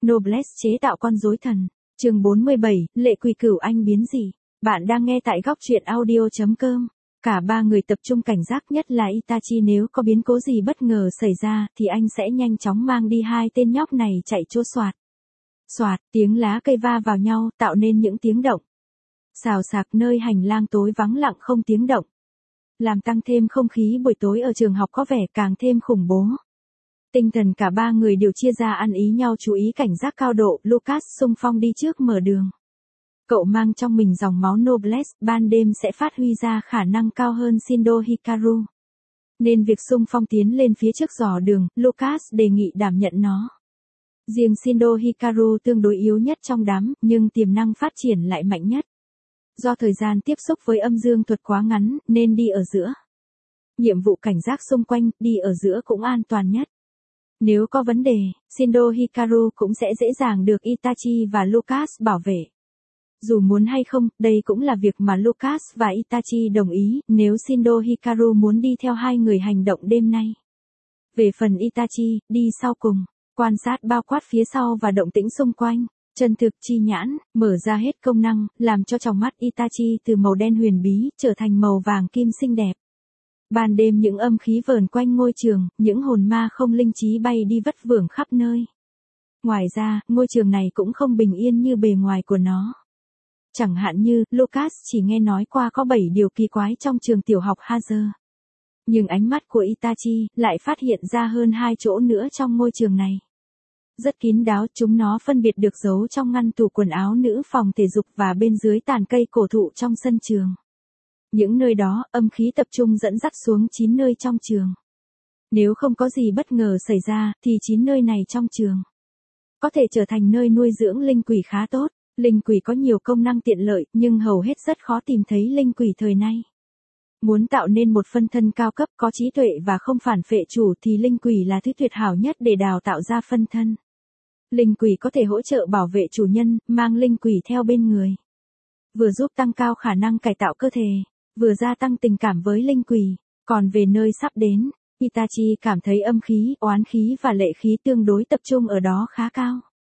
Noblesse chế tạo con rối thần. Chương 47, Lệ Quỷ Cửu Anh biến dị. Bạn đang nghe tại góc truyện audio.com. Cả ba người tập trung cảnh giác, nhất là Itachi, nếu có biến cố gì bất ngờ xảy ra thì anh sẽ nhanh chóng mang đi hai tên nhóc này chạy trốn. Soạt. Soạt, tiếng lá cây va vào nhau tạo nên những tiếng động xào xạc nơi hành lang tối vắng lặng không tiếng động, làm tăng thêm không khí buổi tối ở trường học có vẻ càng thêm khủng bố. Tinh thần cả ba người đều chia ra ăn ý nhau chú ý cảnh giác cao độ. Lucas xung phong đi trước mở đường. Cậu mang trong mình dòng máu Noblesse, ban đêm sẽ phát huy ra khả năng cao hơn Shindo Hikaru. Nên việc xung phong tiến lên phía trước dò đường, Lucas đề nghị đảm nhận nó. Riêng Shindo Hikaru tương đối yếu nhất trong đám, nhưng tiềm năng phát triển lại mạnh nhất. Do thời gian tiếp xúc với âm dương thuật quá ngắn, nên đi ở giữa. Nhiệm vụ cảnh giác xung quanh, đi ở giữa cũng an toàn nhất. Nếu có vấn đề, Shindo Hikaru cũng sẽ dễ dàng được Itachi và Lucas bảo vệ. Dù muốn hay không, đây cũng là việc mà Lucas và Itachi đồng ý, nếu Shindo Hikaru muốn đi theo hai người hành động đêm nay. Về phần Itachi, đi sau cùng, quan sát bao quát phía sau và động tĩnh xung quanh. Chân thực chi nhãn, mở ra hết công năng, làm cho tròng mắt Itachi từ màu đen huyền bí, trở thành màu vàng kim xinh đẹp. Ban đêm những âm khí vờn quanh ngôi trường, những hồn ma không linh trí bay đi vất vưởng khắp nơi. Ngoài ra, ngôi trường này cũng không bình yên như bề ngoài của nó. Chẳng hạn như, Lucas chỉ nghe nói qua có 7 điều kỳ quái trong trường tiểu học Hazer. Nhưng ánh mắt của Itachi lại phát hiện ra hơn 2 chỗ nữa trong ngôi trường này. Rất kín đáo, chúng nó phân biệt được giấu trong ngăn tủ quần áo nữ phòng thể dục và bên dưới tàn cây cổ thụ trong sân trường. Những nơi đó, âm khí tập trung dẫn dắt xuống 9 nơi trong trường. Nếu không có gì bất ngờ xảy ra, thì 9 nơi này trong trường có thể trở thành nơi nuôi dưỡng linh quỷ khá tốt. Linh quỷ có nhiều công năng tiện lợi, nhưng hầu hết rất khó tìm thấy linh quỷ thời nay. Muốn tạo nên một phân thân cao cấp có trí tuệ và không phản phệ chủ thì linh quỷ là thứ tuyệt hảo nhất để đào tạo ra phân thân. Linh quỷ có thể hỗ trợ bảo vệ chủ nhân, mang linh quỷ theo bên người. Vừa giúp tăng cao khả năng cải tạo cơ thể, vừa gia tăng tình cảm với linh quỷ. Còn về nơi sắp đến, Itachi cảm thấy âm khí, oán khí và lệ khí tương đối tập trung ở đó khá cao.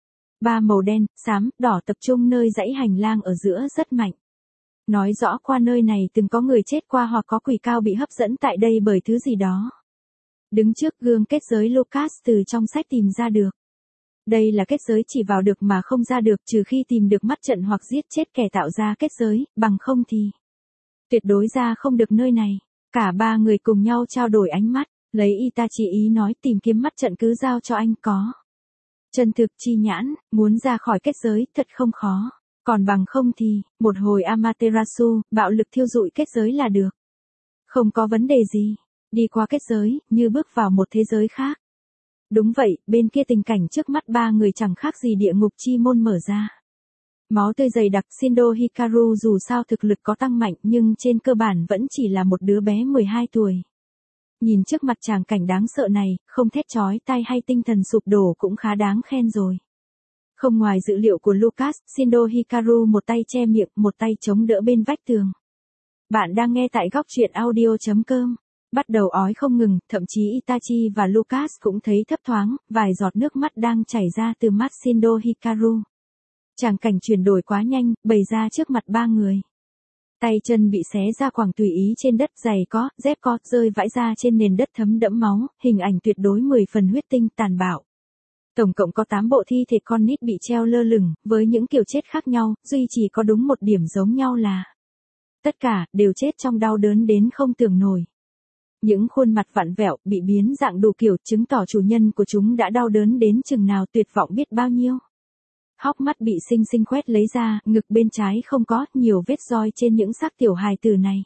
3 màu đen, xám, đỏ tập trung nơi dãy hành lang ở giữa rất mạnh. Nói rõ qua nơi này từng có người chết qua hoặc có quỷ cao bị hấp dẫn tại đây bởi thứ gì đó. Đứng trước gương kết giới, Lucas từ trong sách tìm ra được. Đây là kết giới chỉ vào được mà không ra được, trừ khi tìm được mắt trận hoặc giết chết kẻ tạo ra kết giới, bằng không thì tuyệt đối ra không được nơi này. Cả ba người cùng nhau trao đổi ánh mắt, lấy Itachi ý nói tìm kiếm mắt trận cứ giao cho anh có. Chân thực chi nhãn, muốn ra khỏi kết giới thật không khó. Còn bằng không thì, một hồi Amaterasu, bạo lực thiêu rụi kết giới là được. Không có vấn đề gì. Đi qua kết giới, như bước vào một thế giới khác. Đúng vậy, bên kia tình cảnh trước mắt ba người chẳng khác gì địa ngục chi môn mở ra. Máu tươi dày đặc. Shindo Hikaru dù sao thực lực có tăng mạnh nhưng trên cơ bản vẫn chỉ là một đứa bé 12 tuổi. Nhìn trước mặt tràng cảnh đáng sợ này, không thét chói tai hay tinh thần sụp đổ cũng khá đáng khen rồi. Không ngoài dự liệu của Lucas, Shindo Hikaru một tay che miệng, một tay chống đỡ bên vách tường. Bạn đang nghe tại góc truyện audio.com. Bắt đầu ói không ngừng, thậm chí Itachi và Lucas cũng thấy thấp thoáng, vài giọt nước mắt đang chảy ra từ mắt Shindo Hikaru. Tràng cảnh chuyển đổi quá nhanh, bày ra trước mặt ba người. Tay chân bị xé ra quẳng tùy ý trên đất, giày có, dép có, rơi vãi ra trên nền đất thấm đẫm máu, hình ảnh tuyệt đối 10 phần huyết tinh tàn bạo. Tổng cộng có 8 bộ thi thể con nít bị treo lơ lửng, với những kiểu chết khác nhau, duy chỉ có đúng một điểm giống nhau là tất cả đều chết trong đau đớn đến không tưởng nổi. Những khuôn mặt vặn vẹo, bị biến dạng đủ kiểu, chứng tỏ chủ nhân của chúng đã đau đớn đến chừng nào, tuyệt vọng biết bao nhiêu. Hốc mắt bị xinh xinh khoét lấy ra, ngực bên trái không có, nhiều vết roi trên những xác tiểu hài tử này.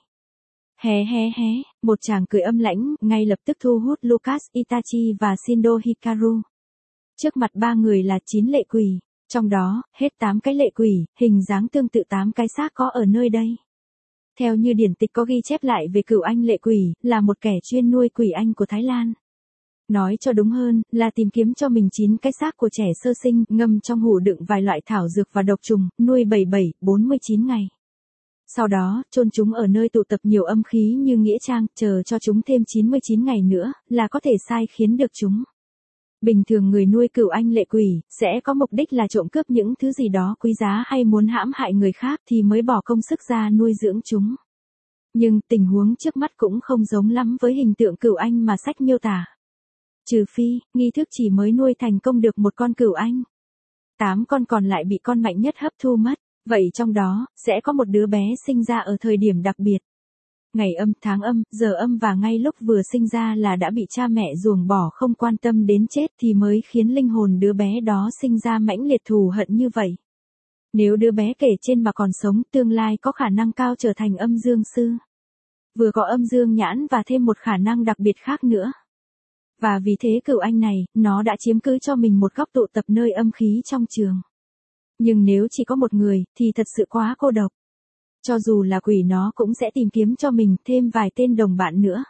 Hé hé hé, một chàng cười âm lãnh, ngay lập tức thu hút Lucas, Itachi và Shindo Hikaru. Trước mặt ba người là 9 lệ quỷ, trong đó, hết 8 cái lệ quỷ, hình dáng tương tự 8 cái xác có ở nơi đây. Theo như điển tịch có ghi chép lại về Cửu Anh lệ quỷ, là một kẻ chuyên nuôi quỷ anh của Thái Lan. Nói cho đúng hơn, là tìm kiếm cho mình 9 cái xác của trẻ sơ sinh, ngâm trong hũ đựng vài loại thảo dược và độc trùng, nuôi 49 ngày. Sau đó, chôn chúng ở nơi tụ tập nhiều âm khí như nghĩa trang, chờ cho chúng thêm 99 ngày nữa, là có thể sai khiến được chúng. Bình thường người nuôi cửu anh lệ quỷ, sẽ có mục đích là trộm cướp những thứ gì đó quý giá hay muốn hãm hại người khác thì mới bỏ công sức ra nuôi dưỡng chúng. Nhưng tình huống trước mắt cũng không giống lắm với hình tượng cửu anh mà sách miêu tả. Trừ phi, nghi thức chỉ mới nuôi thành công được một con cửu anh. 8 con còn lại bị con mạnh nhất hấp thu mất, vậy trong đó, sẽ có một đứa bé sinh ra ở thời điểm đặc biệt. Ngày âm, tháng âm, giờ âm và ngay lúc vừa sinh ra là đã bị cha mẹ ruồng bỏ không quan tâm đến chết thì mới khiến linh hồn đứa bé đó sinh ra mãnh liệt thù hận như vậy. Nếu đứa bé kể trên mà còn sống, tương lai có khả năng cao trở thành âm dương sư. Vừa có âm dương nhãn và thêm một khả năng đặc biệt khác nữa. Và vì thế cửu anh này, nó đã chiếm cứ cho mình một góc tụ tập nơi âm khí trong trường. Nhưng nếu chỉ có một người, thì thật sự quá cô độc. Cho dù là quỷ nó cũng sẽ tìm kiếm cho mình thêm vài tên đồng bạn nữa.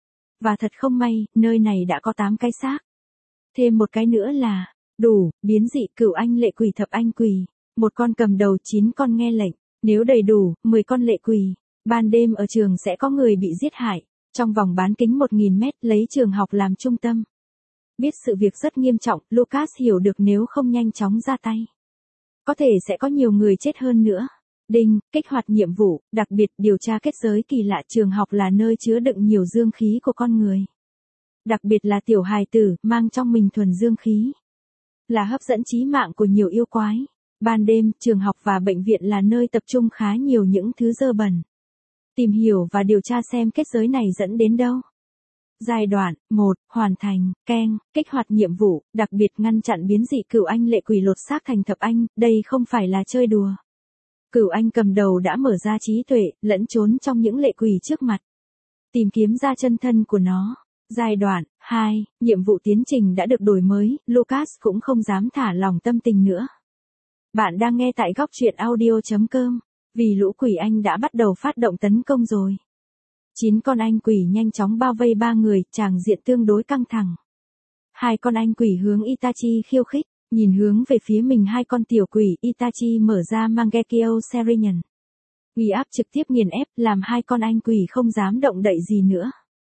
Và thật không may, nơi này đã có 8 cái xác. Thêm một cái nữa là, đủ, biến dị cửu anh lệ quỷ thập anh quỷ. Một con cầm đầu 9 con nghe lệnh, nếu đầy đủ, 10 con lệ quỷ. Ban đêm ở trường sẽ có người bị giết hại, trong vòng bán kính 1000 mét lấy trường học làm trung tâm. Biết sự việc rất nghiêm trọng, Lucas hiểu được nếu không nhanh chóng ra tay, có thể sẽ có nhiều người chết hơn nữa. Đinh, kích hoạt nhiệm vụ, đặc biệt điều tra kết giới kỳ lạ. Trường học là nơi chứa đựng nhiều dương khí của con người. Đặc biệt là tiểu hài tử, mang trong mình thuần dương khí. Là hấp dẫn chí mạng của nhiều yêu quái. Ban đêm, trường học và bệnh viện là nơi tập trung khá nhiều những thứ dơ bẩn. Tìm hiểu và điều tra xem kết giới này dẫn đến đâu. Giai đoạn 1, hoàn thành, keng, kích hoạt nhiệm vụ, đặc biệt ngăn chặn biến dị cửu anh lệ quỷ lột xác thành thập anh, đây không phải là chơi đùa. Cửu anh cầm đầu đã mở ra trí tuệ, lẫn trốn trong những lệ quỷ trước mặt. Tìm kiếm ra chân thân của nó. Giai đoạn 2, nhiệm vụ tiến trình đã được đổi mới, Lucas cũng không dám thả lỏng tâm tình nữa. Bạn đang nghe tại góc truyện audio.com. Vì lũ quỷ anh đã bắt đầu phát động tấn công rồi. 9 con anh quỷ nhanh chóng bao vây 3 người, tràng diện tương đối căng thẳng. 2 con anh quỷ hướng Itachi khiêu khích, nhìn hướng về phía mình 2 con tiểu quỷ, Itachi mở ra Mangekyo Serenian. Uy áp trực tiếp nghiền ép, làm 2 con anh quỷ không dám động đậy gì nữa.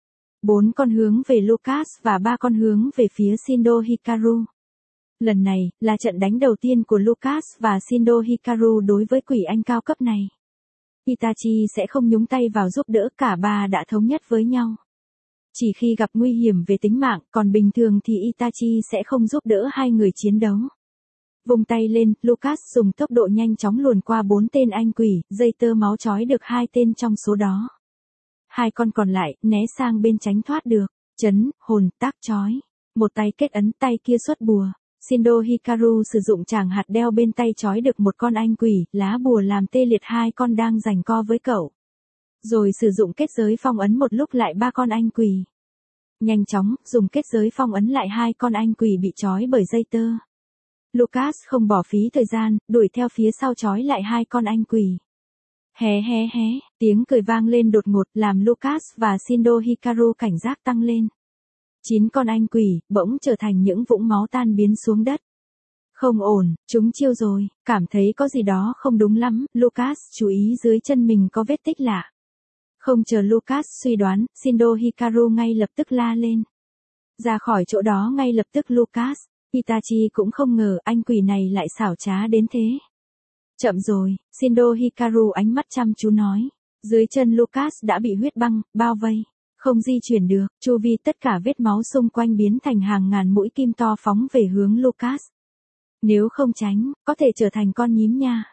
4 con hướng về Lucas và 3 con hướng về phía Shindo Hikaru. Lần này, là trận đánh đầu tiên của Lucas và Shindo Hikaru đối với quỷ anh cao cấp này. Itachi sẽ không nhúng tay vào giúp đỡ, cả ba đã thống nhất với nhau. Chỉ khi gặp nguy hiểm về tính mạng, còn bình thường thì Itachi sẽ không giúp đỡ hai người chiến đấu. Vung tay lên, Lucas dùng tốc độ nhanh chóng luồn qua 4 tên anh quỷ, dây tơ máu trói được 2 tên trong số đó. 2 con còn lại, né sang bên tránh thoát được. Chấn, hồn, tác trói. Một tay kết ấn, tay kia xuất bùa. Shindo Hikaru sử dụng tràng hạt đeo bên tay trói được một con anh quỷ, lá bùa làm tê liệt 2 con đang giằng co với cậu. Rồi sử dụng kết giới phong ấn một lúc lại 3 con anh quỷ. Nhanh chóng, dùng kết giới phong ấn lại 2 con anh quỷ bị trói bởi dây tơ. Lucas không bỏ phí thời gian, đuổi theo phía sau trói lại 2 con anh quỷ. Hé hé hé, tiếng cười vang lên đột ngột làm Lucas và Shindo Hikaru cảnh giác tăng lên. 9 con anh quỷ, bỗng trở thành những vũng máu tan biến xuống đất. Không ổn, chúng chiêu rồi, cảm thấy có gì đó không đúng lắm, Lucas chú ý dưới chân mình có vết tích lạ. Không chờ Lucas suy đoán, Shindo Hikaru ngay lập tức la lên. Ra khỏi chỗ đó ngay lập tức Lucas, Itachi cũng không ngờ anh quỷ này lại xảo trá đến thế. Chậm rồi, Shindo Hikaru ánh mắt chăm chú nói. Dưới chân Lucas đã bị huyết băng, bao vây. Không di chuyển được, chu vi tất cả vết máu xung quanh biến thành hàng ngàn mũi kim to phóng về hướng Lucas. Nếu không tránh, có thể trở thành con nhím nha.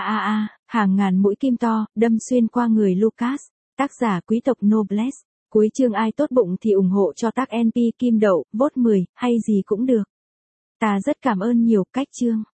Hàng ngàn mũi kim to, đâm xuyên qua người Lucas. Tác giả quý tộc Nobles. Cuối chương ai tốt bụng thì ủng hộ cho tác NP Kim Đậu, vote 10, hay gì cũng được. Ta rất cảm ơn nhiều, cách chương.